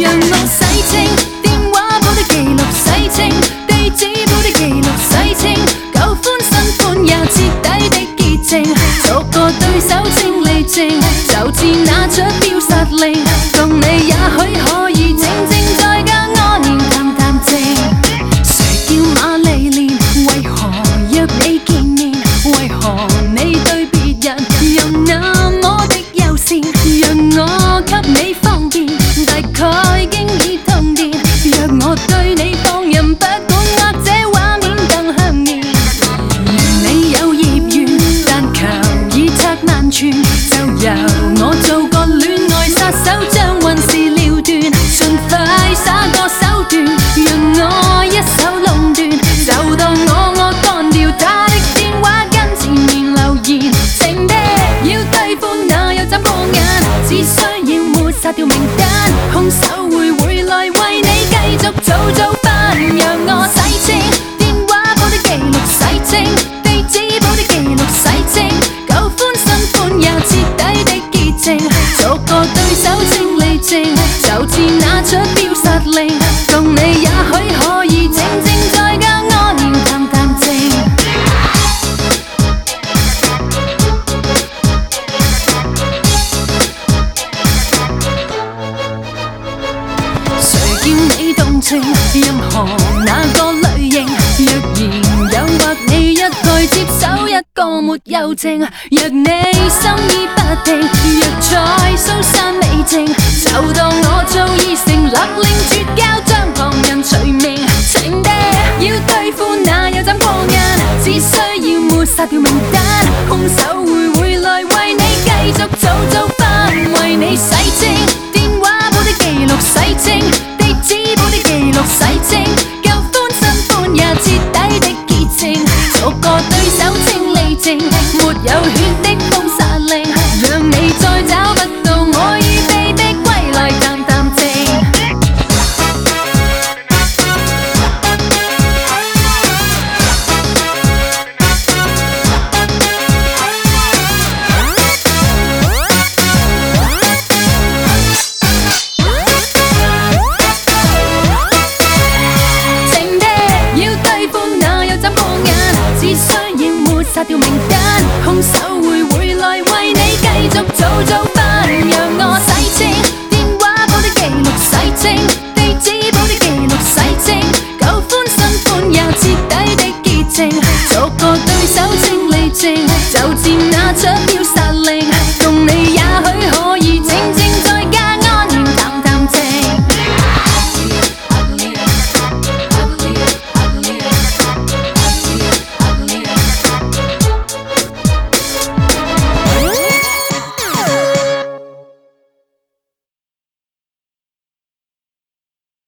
让我洗清電話簿的記錄，洗清地址簿的記錄，洗清舊歡新歡也徹底的潔淨，逐個對手清理證，就似那出標殺令，共你也許可以靜靜在家安然談談情。誰叫瑪麗蓮？為何約你見面？為何你對別人又那麼的友善？讓我給你方便，大概經已通電。若我對你放任不管，或者畫面更香豔。你有業緣，但求已拆萬寸，就由我做個戀愛殺手，將運事了斷，盡快耍個手段，讓我一手壟斷。就當我幹掉他的電話，跟前面留言，情的要對付那又怎過眼？只需要抹殺掉名單，兇手會來為你繼續做飯，讓我洗清電話簿的記錄，洗清地址簿的記錄，洗清舊歡新歡也徹底的潔淨，逐個對手清理證，就似那出標殺令，共你也許可以靜靜在家安然談談情。誰叫你動情？任何那個類型，若然誘惑你一概接手一個沒有情，若你心意不定，若再蘇珊美靜，就當我早已成勒令絕交，將旁人除名。情的要對付那又怎過眼？只需要抹殺掉名單，兇手會來為你繼續做飯，為你洗清電話簿的記錄，洗清地址簿的記錄，洗清舊歡新歡也徹底的潔淨，逐個對手清理證，沒有血的。